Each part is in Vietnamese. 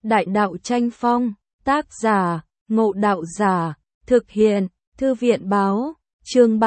Đại đạo tranh phong, tác giả, Ngộ Đạo Giả, thực hiện, Thư viện báo, chương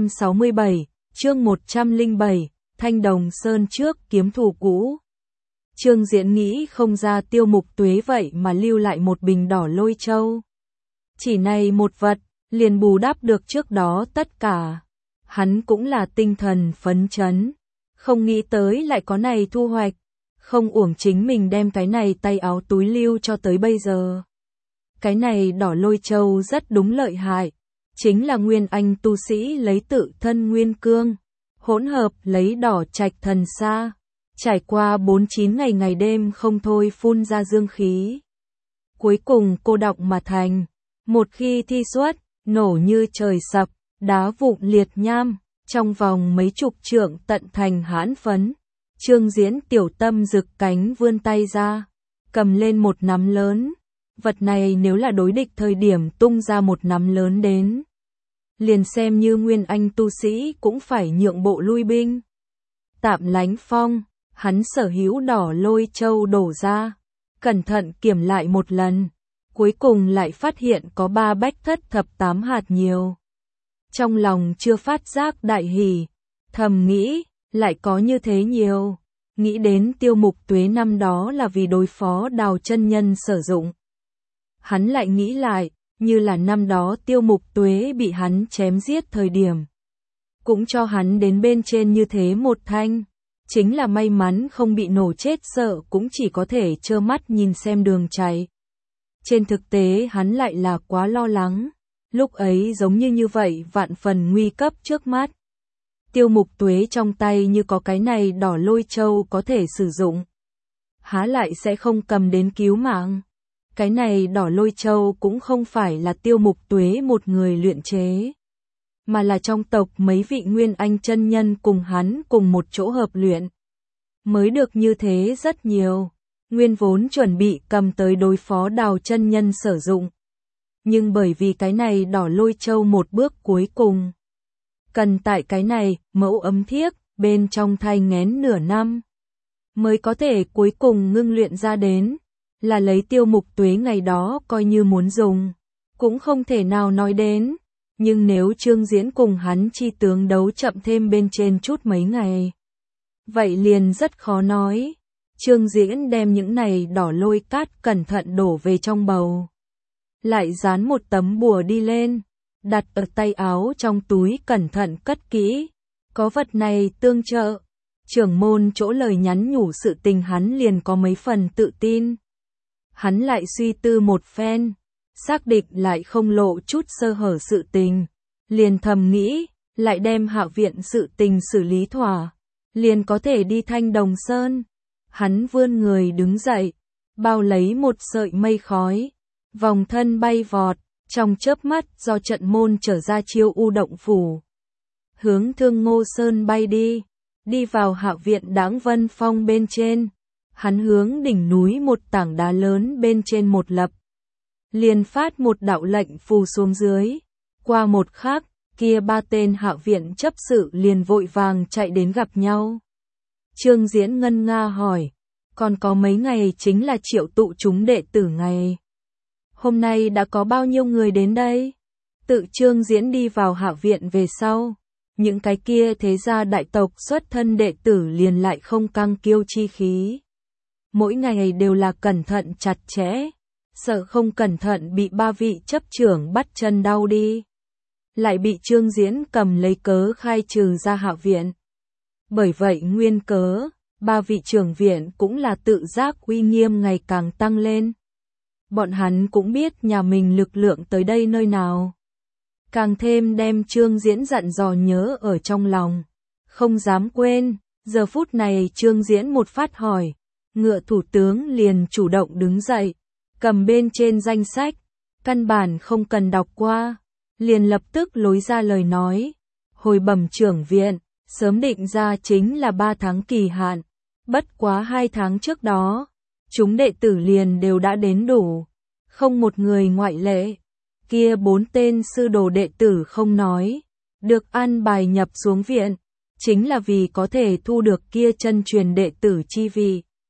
367, chương 107, Thanh Đồng Sơn trước kiếm thù cũ. Trương Diễn nghĩ không ra Tiêu Mục Tuế vậy mà lưu lại một bình đỏ lôi châu. Chỉ này một vật, liền bù đắp được trước đó tất cả. Hắn cũng là tinh thần phấn chấn, không nghĩ tới lại có này thu hoạch. Không uổng chính mình đem cái này tay áo túi lưu cho tới bây giờ. Cái này đỏ lôi châu rất đúng lợi hại, chính là nguyên anh tu sĩ lấy tự thân nguyên cương, hỗn hợp lấy đỏ trạch thần sa, trải qua 49 ngày ngày đêm không thôi phun ra dương khí. Cuối cùng cô đọng mà thành, một khi thi xuất, nổ như trời sập, đá vụn liệt nham, trong vòng mấy chục trượng tận thành hãn phấn. Trương Diễn tiểu tâm rực cánh vươn tay ra, cầm lên một nắm lớn. Vật này nếu là đối địch thời điểm tung ra một nắm lớn đến, liền xem như nguyên anh tu sĩ cũng phải nhượng bộ lui binh. Tạm lánh phong, hắn sở hữu đỏ lôi châu đổ ra, cẩn thận kiểm lại một lần, cuối cùng lại phát hiện có 3 bách thất thập 8 hạt nhiều. Trong lòng chưa phát giác đại hỉ, thầm nghĩ, lại có như thế nhiều, nghĩ đến Tiêu Mục Tuế năm đó là vì đối phó Đào chân nhân sử dụng. Hắn lại nghĩ lại, như là năm đó Tiêu Mục Tuế bị hắn chém giết thời điểm. Cũng cho hắn đến bên trên như thế một thanh, chính là may mắn không bị nổ chết sợ cũng chỉ có thể trơ mắt nhìn xem đường chạy. Trên thực tế hắn lại là quá lo lắng, lúc ấy giống như vậy vạn phần nguy cấp trước mắt. Tiêu Mục Tuế trong tay như có cái này đỏ lôi châu có thể sử dụng, há lại sẽ không cầm đến cứu mạng. Cái này đỏ lôi châu cũng không phải là Tiêu Mục Tuế một người luyện chế, mà là trong tộc mấy vị nguyên anh chân nhân cùng hắn cùng một chỗ hợp luyện, mới được như thế rất nhiều. Nguyên vốn chuẩn bị cầm tới đối phó Đào chân nhân sử dụng, nhưng bởi vì cái này đỏ lôi châu một bước cuối cùng, cần tại cái này mẫu ấm thiếc bên trong thai nghén nửa năm, mới có thể cuối cùng ngưng luyện ra đến. Là lấy Tiêu Mục Tuế ngày đó coi như muốn dùng, cũng không thể nào nói đến. Nhưng nếu Trương Diễn cùng hắn chi tướng đấu chậm thêm bên trên chút mấy ngày, vậy liền rất khó nói. Trương Diễn đem những này đỏ lôi cát cẩn thận đổ về trong bầu, lại dán một tấm bùa đi lên, đặt ở tay áo trong túi cẩn thận cất kỹ. Có vật này tương trợ, trưởng môn chỗ lời nhắn nhủ sự tình hắn liền có mấy phần tự tin. Hắn lại suy tư một phen, xác định lại không lộ chút sơ hở sự tình, liền thầm nghĩ, lại đem Hạ viện sự tình xử lý thỏa, liền có thể đi Thanh Đồng Sơn. Hắn vươn người đứng dậy, bao lấy một sợi mây khói, vòng thân bay vọt, trong chớp mắt do trận môn trở ra Chiêu U động phủ, hướng Thương Ngô Sơn bay đi vào Hạ viện Đãng Vân Phong bên trên. Hắn hướng đỉnh núi một tảng đá lớn bên trên một lập, liền phát một đạo lệnh phù xuống dưới. Qua một khắc, kia 3 tên Hạ viện chấp sự liền vội vàng chạy đến gặp nhau. Trương Diễn ngân nga hỏi, còn có mấy ngày chính là triệu tụ chúng đệ tử ngày. Hôm nay đã có bao nhiêu người đến đây? Tự Trương Diễn đi vào Hạ viện về sau, những cái kia thế gia đại tộc xuất thân đệ tử liền lại không căng kiêu chi khí. Mỗi ngày đều là cẩn thận chặt chẽ, sợ không cẩn thận bị 3 vị chấp trưởng bắt chân đau đi. Lại bị Trương Diễn cầm lấy cớ khai trừ ra Hạ viện. Bởi vậy nguyên cớ, 3 vị trưởng viện cũng là tự giác uy nghiêm ngày càng tăng lên. Bọn hắn cũng biết nhà mình lực lượng tới đây nơi nào, càng thêm đem Trương Diễn dặn dò nhớ ở trong lòng, không dám quên. Giờ phút này Trương Diễn một phát hỏi, Ngựa thủ tướng liền chủ động đứng dậy, cầm bên trên danh sách, căn bản không cần đọc qua, liền lập tức lối ra lời nói. Hồi bẩm trưởng viện, sớm định ra chính là 3 tháng kỳ hạn, bất quá 2 tháng trước đó, chúng đệ tử liền đều đã đến đủ, không một người ngoại lệ. Kia 4 tên sư đồ đệ tử không nói, được an bài nhập xuống viện, chính là vì có thể thu được kia chân truyền đệ tử chi vị.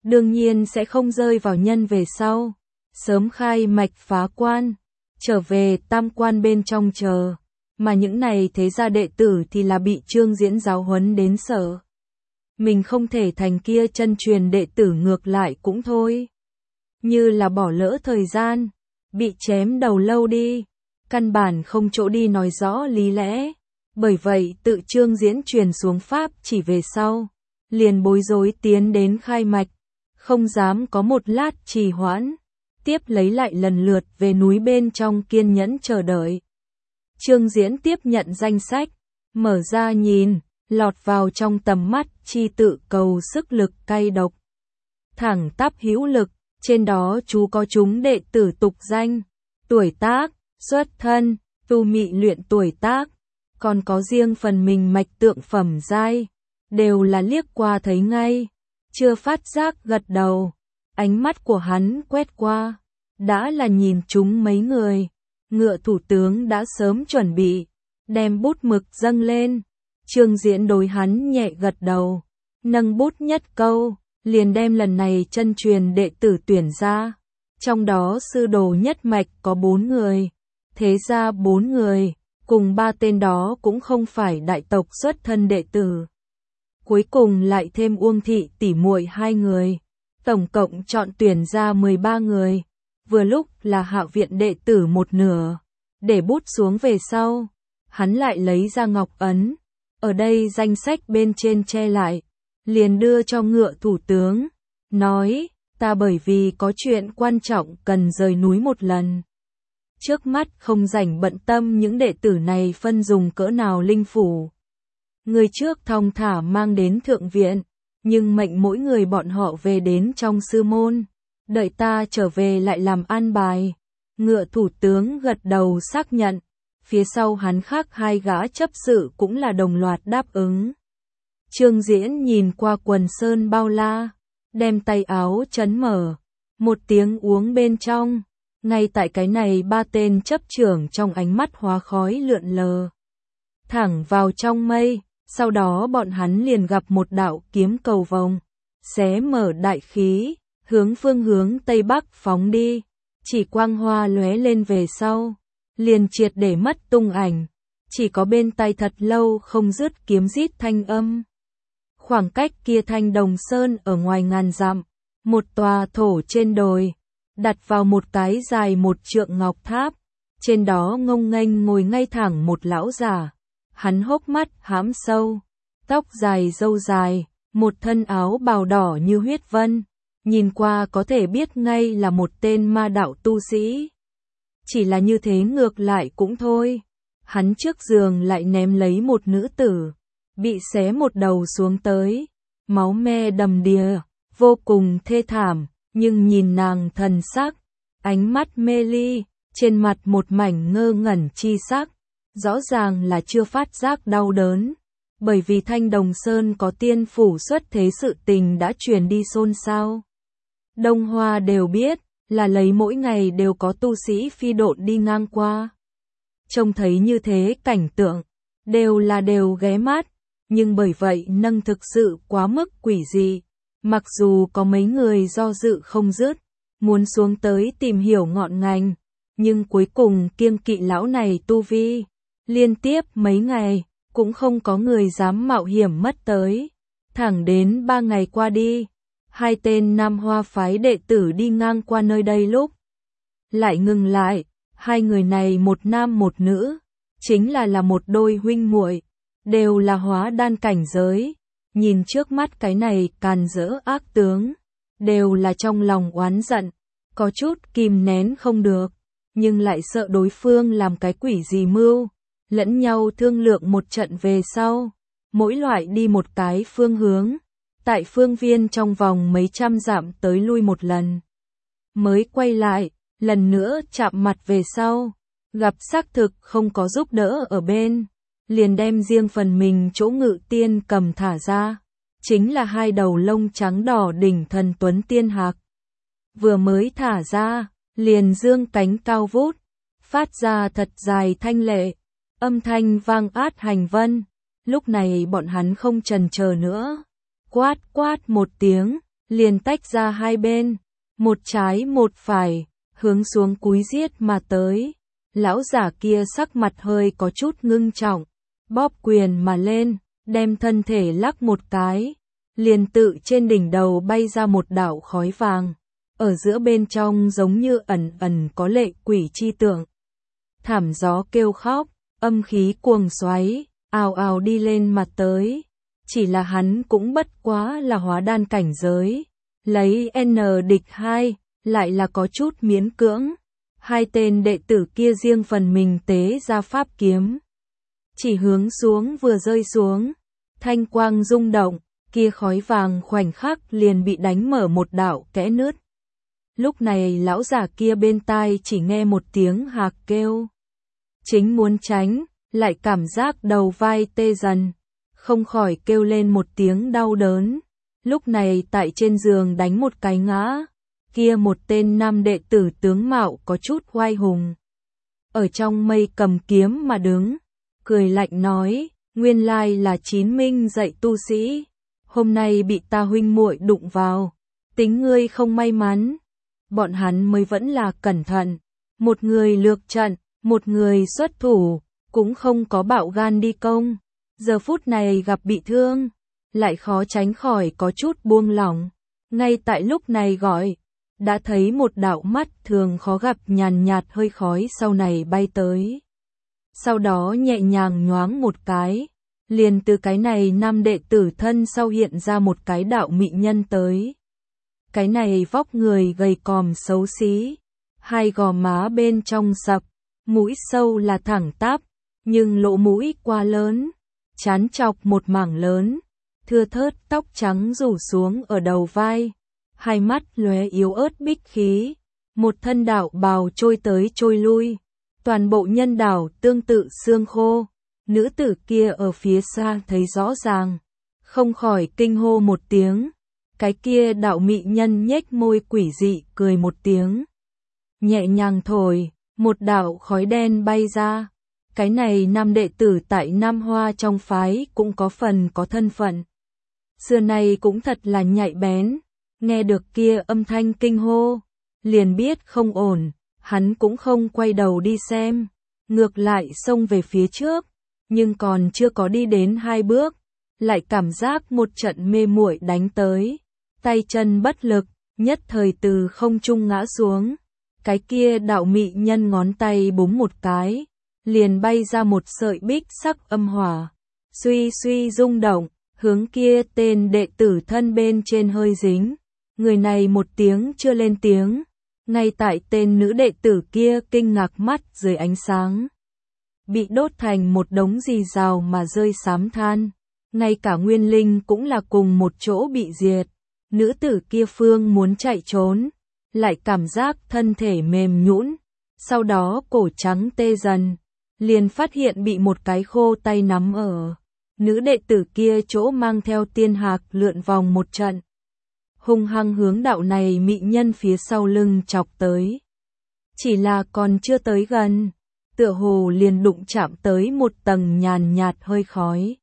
đương nhiên sẽ không rơi vào nhân về sau. Sớm khai mạch phá quan, trở về tam quan bên trong chờ. Mà những này thế gia đệ tử thì là bị Trương Diễn giáo huấn đến sợ. Mình không thể thành kia chân truyền đệ tử ngược lại cũng thôi. Như là bỏ lỡ thời gian, bị chém đầu lâu đi, căn bản không chỗ đi nói rõ lý lẽ. Bởi vậy tự Trương Diễn truyền xuống pháp chỉ về sau, liền bối rối tiến đến khai mạch, không dám có một lát trì hoãn, tiếp lấy lại lần lượt về núi bên trong kiên nhẫn chờ đợi. Trương Diễn tiếp nhận danh sách, mở ra nhìn, lọt vào trong tầm mắt chi tự cầu sức lực cay độc. Thẳng tắp hữu lực, trên đó chú có chúng đệ tử tục danh, tuổi tác, xuất thân, tu mị luyện tuổi tác, còn có riêng phần mình mạch tượng phẩm giai, đều là liếc qua thấy ngay, chưa phát giác gật đầu. Ánh mắt của hắn quét qua, đã là nhìn chúng mấy người. Ngựa thủ tướng đã sớm chuẩn bị, đem bút mực dâng lên. Trương Diễn đối hắn nhẹ gật đầu, nâng bút nhất câu, liền đem lần này chân truyền đệ tử tuyển ra. Trong đó sư đồ nhất mạch có 4 người, thế gia 4 người, cùng 3 tên đó cũng không phải đại tộc xuất thân đệ tử. Cuối cùng lại thêm Uông thị tỷ muội 2 người, tổng cộng chọn tuyển ra 13 người. Vừa lúc là Hạo viện đệ tử một nửa, để bút xuống về sau, hắn lại lấy ra ngọc ấn, ở đây danh sách bên trên che lại, liền đưa cho Ngựa thủ tướng, nói, ta bởi vì có chuyện quan trọng cần rời núi một lần. Trước mắt không rảnh bận tâm những đệ tử này phân dùng cỡ nào linh phủ. Người trước thong thả mang đến thượng viện, nhưng mệnh mỗi người bọn họ về đến trong sư môn. Đợi ta trở về lại làm an bài. Ngựa thủ tướng gật đầu xác nhận. Phía sau hắn khác 2 gã chấp sự cũng là đồng loạt đáp ứng. Trương Diễn nhìn qua quần sơn bao la, đem tay áo chấn mở, một tiếng uống bên trong. Ngay tại cái này 3 tên chấp trưởng trong ánh mắt hóa khói lượn lờ, thẳng vào trong mây. Sau đó bọn hắn liền gặp một đạo kiếm cầu vồng, xé mở đại khí, hướng phương hướng Tây Bắc phóng đi, chỉ quang hoa lóe lên về sau, liền triệt để mất tung ảnh, chỉ có bên tai thật lâu không dứt kiếm rít thanh âm. Khoảng cách kia Thanh Đồng Sơn ở ngoài ngàn dặm, một tòa thổ trên đồi, đặt vào một cái dài 1 trượng ngọc tháp, trên đó ngông nghênh ngồi ngay thẳng một lão giả, hắn hốc mắt hãm sâu, tóc dài râu dài, một thân áo bào đỏ như huyết vân. Nhìn qua có thể biết ngay là một tên ma đạo tu sĩ. Chỉ là như thế ngược lại cũng thôi. Hắn trước giường lại ném lấy một nữ tử, bị xé một đầu xuống tới, máu me đầm đìa, vô cùng thê thảm, nhưng nhìn nàng thần sắc, ánh mắt mê ly, trên mặt một mảnh ngơ ngẩn chi sắc, rõ ràng là chưa phát giác đau đớn. Bởi vì Thanh Đồng Sơn có tiên phủ xuất thế sự tình đã truyền đi xôn xao. Đông Hoa đều biết, là lấy mỗi ngày đều có tu sĩ phi độn đi ngang qua. Trông thấy như thế cảnh tượng, đều ghé mắt, nhưng bởi vậy nâng thực sự quá mức quỷ dị. Mặc dù có mấy người do dự không dứt, muốn xuống tới tìm hiểu ngọn ngành, nhưng cuối cùng kiêng kỵ lão này tu vi. Liên tiếp mấy ngày, cũng không có người dám mạo hiểm mất tới. Thẳng đến 3 ngày qua đi, 2 tên Nam Hoa phái đệ tử đi ngang qua nơi đây lúc lại ngừng lại. 2 người này một nam một nữ, chính là một đôi huynh muội, đều là hóa đan cảnh giới. Nhìn trước mắt cái này càn rỡ ác tướng, đều là trong lòng oán giận, có chút kìm nén không được, nhưng lại sợ đối phương làm cái quỷ gì mưu. Lẫn nhau thương lượng một trận về sau, mỗi loại đi một cái phương hướng, tại phương viên trong vòng mấy trăm dặm tới lui một lần. Mới quay lại, lần nữa chạm mặt về sau, gặp xác thực không có giúp đỡ ở bên, liền đem riêng phần mình chỗ ngự tiên cầm thả ra, chính là 2 đầu lông trắng đỏ đỉnh thần tuấn tiên hạc. Vừa mới thả ra, liền dương cánh cao vút, phát ra thật dài thanh lệ, âm thanh vang át hành vân. Lúc này bọn hắn không chần chờ nữa, quát quát một tiếng, liền tách ra hai bên, một trái một phải, hướng xuống cúi giết mà tới. Lão giả kia sắc mặt hơi có chút ngưng trọng, bóp quyền mà lên, đem thân thể lắc một cái, liền tự trên đỉnh đầu bay ra một đạo khói vàng, ở giữa bên trong giống như ẩn ẩn có lệ quỷ chi tượng. Thảm gió kêu khóc, âm khí cuồng xoáy, ào ào đi lên mà tới. Chỉ là hắn cũng bất quá là hóa đan cảnh giới, lấy N địch 2, lại là có chút miễn cưỡng. Hai tên đệ tử kia riêng phần mình tế ra pháp kiếm, chỉ hướng xuống vừa rơi xuống, thanh quang rung động, kia khói vàng khoảnh khắc liền bị đánh mở một đạo kẽ nứt. Lúc này lão giả kia bên tai chỉ nghe một tiếng hạc kêu. Chính muốn tránh, lại cảm giác đầu vai tê dần, không khỏi kêu lên một tiếng đau đớn. Lúc này tại trên giường đánh một cái ngã, kia một tên nam đệ tử tướng mạo có chút oai hùng. Ở trong mây cầm kiếm mà đứng, cười lạnh nói, nguyên lai là Chín Minh dạy tu sĩ, hôm nay bị ta huynh muội đụng vào, tính ngươi không may mắn. Bọn hắn mới vẫn là cẩn thận, một người lược trận, một người xuất thủ, cũng không có bạo gan đi công. Giờ phút này gặp bị thương, lại khó tránh khỏi có chút buông lỏng. Ngay tại lúc này gọi, đã thấy một đạo mắt thường khó gặp nhàn nhạt hơi khói sau này bay tới. Sau đó nhẹ nhàng nhoáng một cái, liền từ cái này nam đệ tử thân sau hiện ra một cái đạo mị nhân tới. Cái này vóc người gầy còm xấu xí, hai gò má bên trong sập, mũi sâu là thẳng tắp, nhưng lỗ mũi quá lớn, trán chọc một mảng lớn, thưa thớt tóc trắng rủ xuống ở đầu vai, hai mắt lóe yếu ớt bích khí, một thân đạo bào trôi tới trôi lui, toàn bộ nhân đạo tương tự xương khô. Nữ tử kia ở phía xa thấy rõ ràng, không khỏi kinh hô một tiếng. Cái kia đạo mị nhân nhếch môi quỷ dị cười một tiếng, nhẹ nhàng thổi, một đạo khói đen bay ra. Cái này nam đệ tử tại Nam Hoa trong phái cũng có phần có thân phận, xưa nay cũng thật là nhạy bén, nghe được kia âm thanh kinh hô, liền biết không ổn, hắn cũng không quay đầu đi xem, ngược lại xông về phía trước, nhưng còn chưa có đi đến hai bước, lại cảm giác một trận mê muội đánh tới. Tay chân bất lực, nhất thời từ không trung ngã xuống. Cái kia đạo mị nhân ngón tay búng một cái, liền bay ra một sợi bích sắc âm hỏa, suy suy rung động, hướng kia tên đệ tử thân bên trên hơi dính. Người này một tiếng chưa lên tiếng, ngay tại tên nữ đệ tử kia kinh ngạc mắt dưới ánh sáng, bị đốt thành một đống rì rào mà rơi xám than, ngay cả nguyên linh cũng là cùng một chỗ bị diệt. Nữ tử kia phương muốn chạy trốn, lại cảm giác thân thể mềm nhũn, sau đó cổ trắng tê dần, liền phát hiện bị một cái khô tay nắm ở. Nữ đệ tử kia chỗ mang theo tiên hạc lượn vòng một trận, hung hăng hướng đạo này mị nhân phía sau lưng chọc tới. Chỉ là còn chưa tới gần, tựa hồ liền đụng chạm tới một tầng nhàn nhạt hơi khói.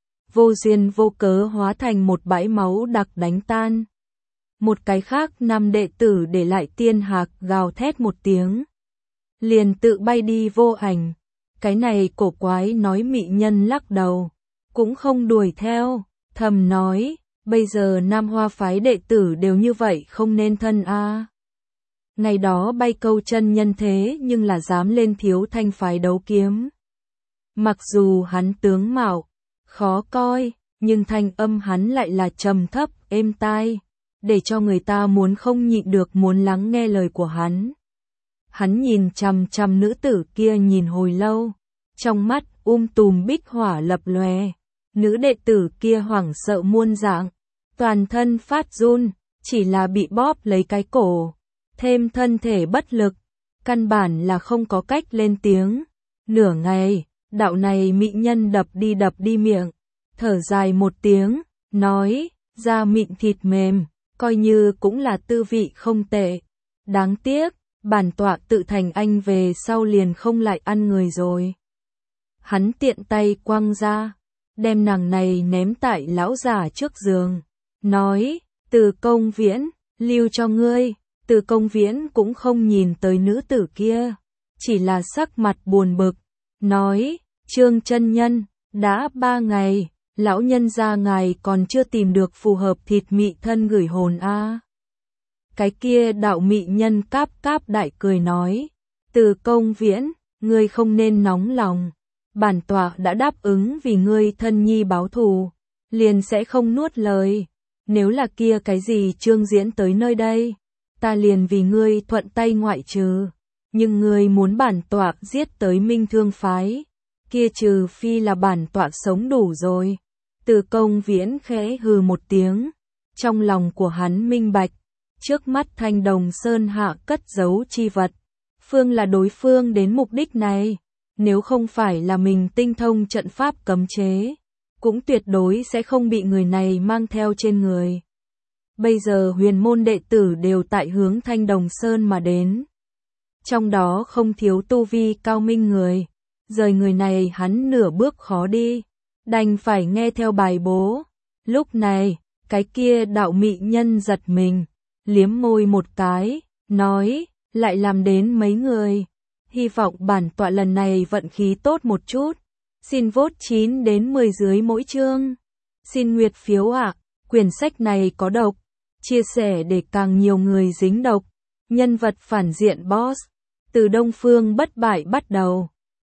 Vô duyên vô cớ hóa thành một bãi máu đặc đánh tan. Một cái khác nam đệ tử để lại tiên hạc gào thét một tiếng, liền tự bay đi vô ảnh. Cái này cổ quái nói mị nhân lắc đầu, cũng không đuổi theo, thầm nói, bây giờ Nam Hoa phái đệ tử đều như vậy không nên thân a. Ngày đó bay câu chân nhân thế nhưng là dám lên Thiếu Thanh phái đấu kiếm. Mặc dù hắn tướng mạo khó coi, nhưng thanh âm hắn lại là trầm thấp, êm tai, để cho người ta muốn không nhịn được muốn lắng nghe lời của hắn. Hắn nhìn chằm chằm nữ tử kia nhìn hồi lâu, trong mắt tùm bích hỏa lập lòe. Nữ đệ tử kia hoảng sợ muôn dạng, toàn thân phát run, chỉ là bị bóp lấy cái cổ, thêm thân thể bất lực, căn bản là không có cách lên tiếng. Nửa ngày, đạo này mị nhân đập đi miệng, thở dài một tiếng, nói, da mịn thịt mềm, coi như cũng là tư vị không tệ. Đáng tiếc, bản tọa tự thành anh về sau liền không lại ăn người rồi. Hắn tiện tay quăng ra, đem nàng này ném tại lão giả trước giường, nói, Từ Công Viễn, lưu cho ngươi. Từ Công Viễn cũng không nhìn tới nữ tử kia, chỉ là sắc mặt buồn bực, nói, Trương chân nhân, đã 3 ngày, lão nhân gia ngài còn chưa tìm được phù hợp thịt mị thân gửi hồn a. Cái kia đạo mị nhân cáp cáp đại cười nói, Từ Công Viễn, ngươi không nên nóng lòng, bản tọa đã đáp ứng vì ngươi thân nhi báo thù, liền sẽ không nuốt lời, nếu là kia cái gì Trương Diễn tới nơi đây, ta liền vì ngươi thuận tay ngoại trừ, nhưng ngươi muốn bản tọa giết tới Minh Thương phái, kia trừ phi là bản tọa sống đủ rồi. Từ Công Viễn khẽ hừ một tiếng, trong lòng của hắn minh bạch, trước mắt Thanh Đồng Sơn hạ cất giấu chi vật, phương là đối phương đến mục đích này, nếu không phải là mình tinh thông trận pháp cấm chế, cũng tuyệt đối sẽ không bị người này mang theo trên người. Bây giờ huyền môn đệ tử đều tại hướng Thanh Đồng Sơn mà đến, trong đó không thiếu tu vi cao minh người, rời người này hắn nửa bước khó đi, đành phải nghe theo bài bố. Lúc này, cái kia đạo mị nhân giật mình, liếm môi một cái, nói, lại làm đến mấy người, hy vọng bản tọa lần này vận khí tốt một chút, xin vote 9 đến 10 dưới mỗi chương, xin nguyệt phiếu ạ, quyển sách này có độc, chia sẻ để càng nhiều người dính độc, nhân vật phản diện boss, từ Đông Phương bất bại bắt đầu.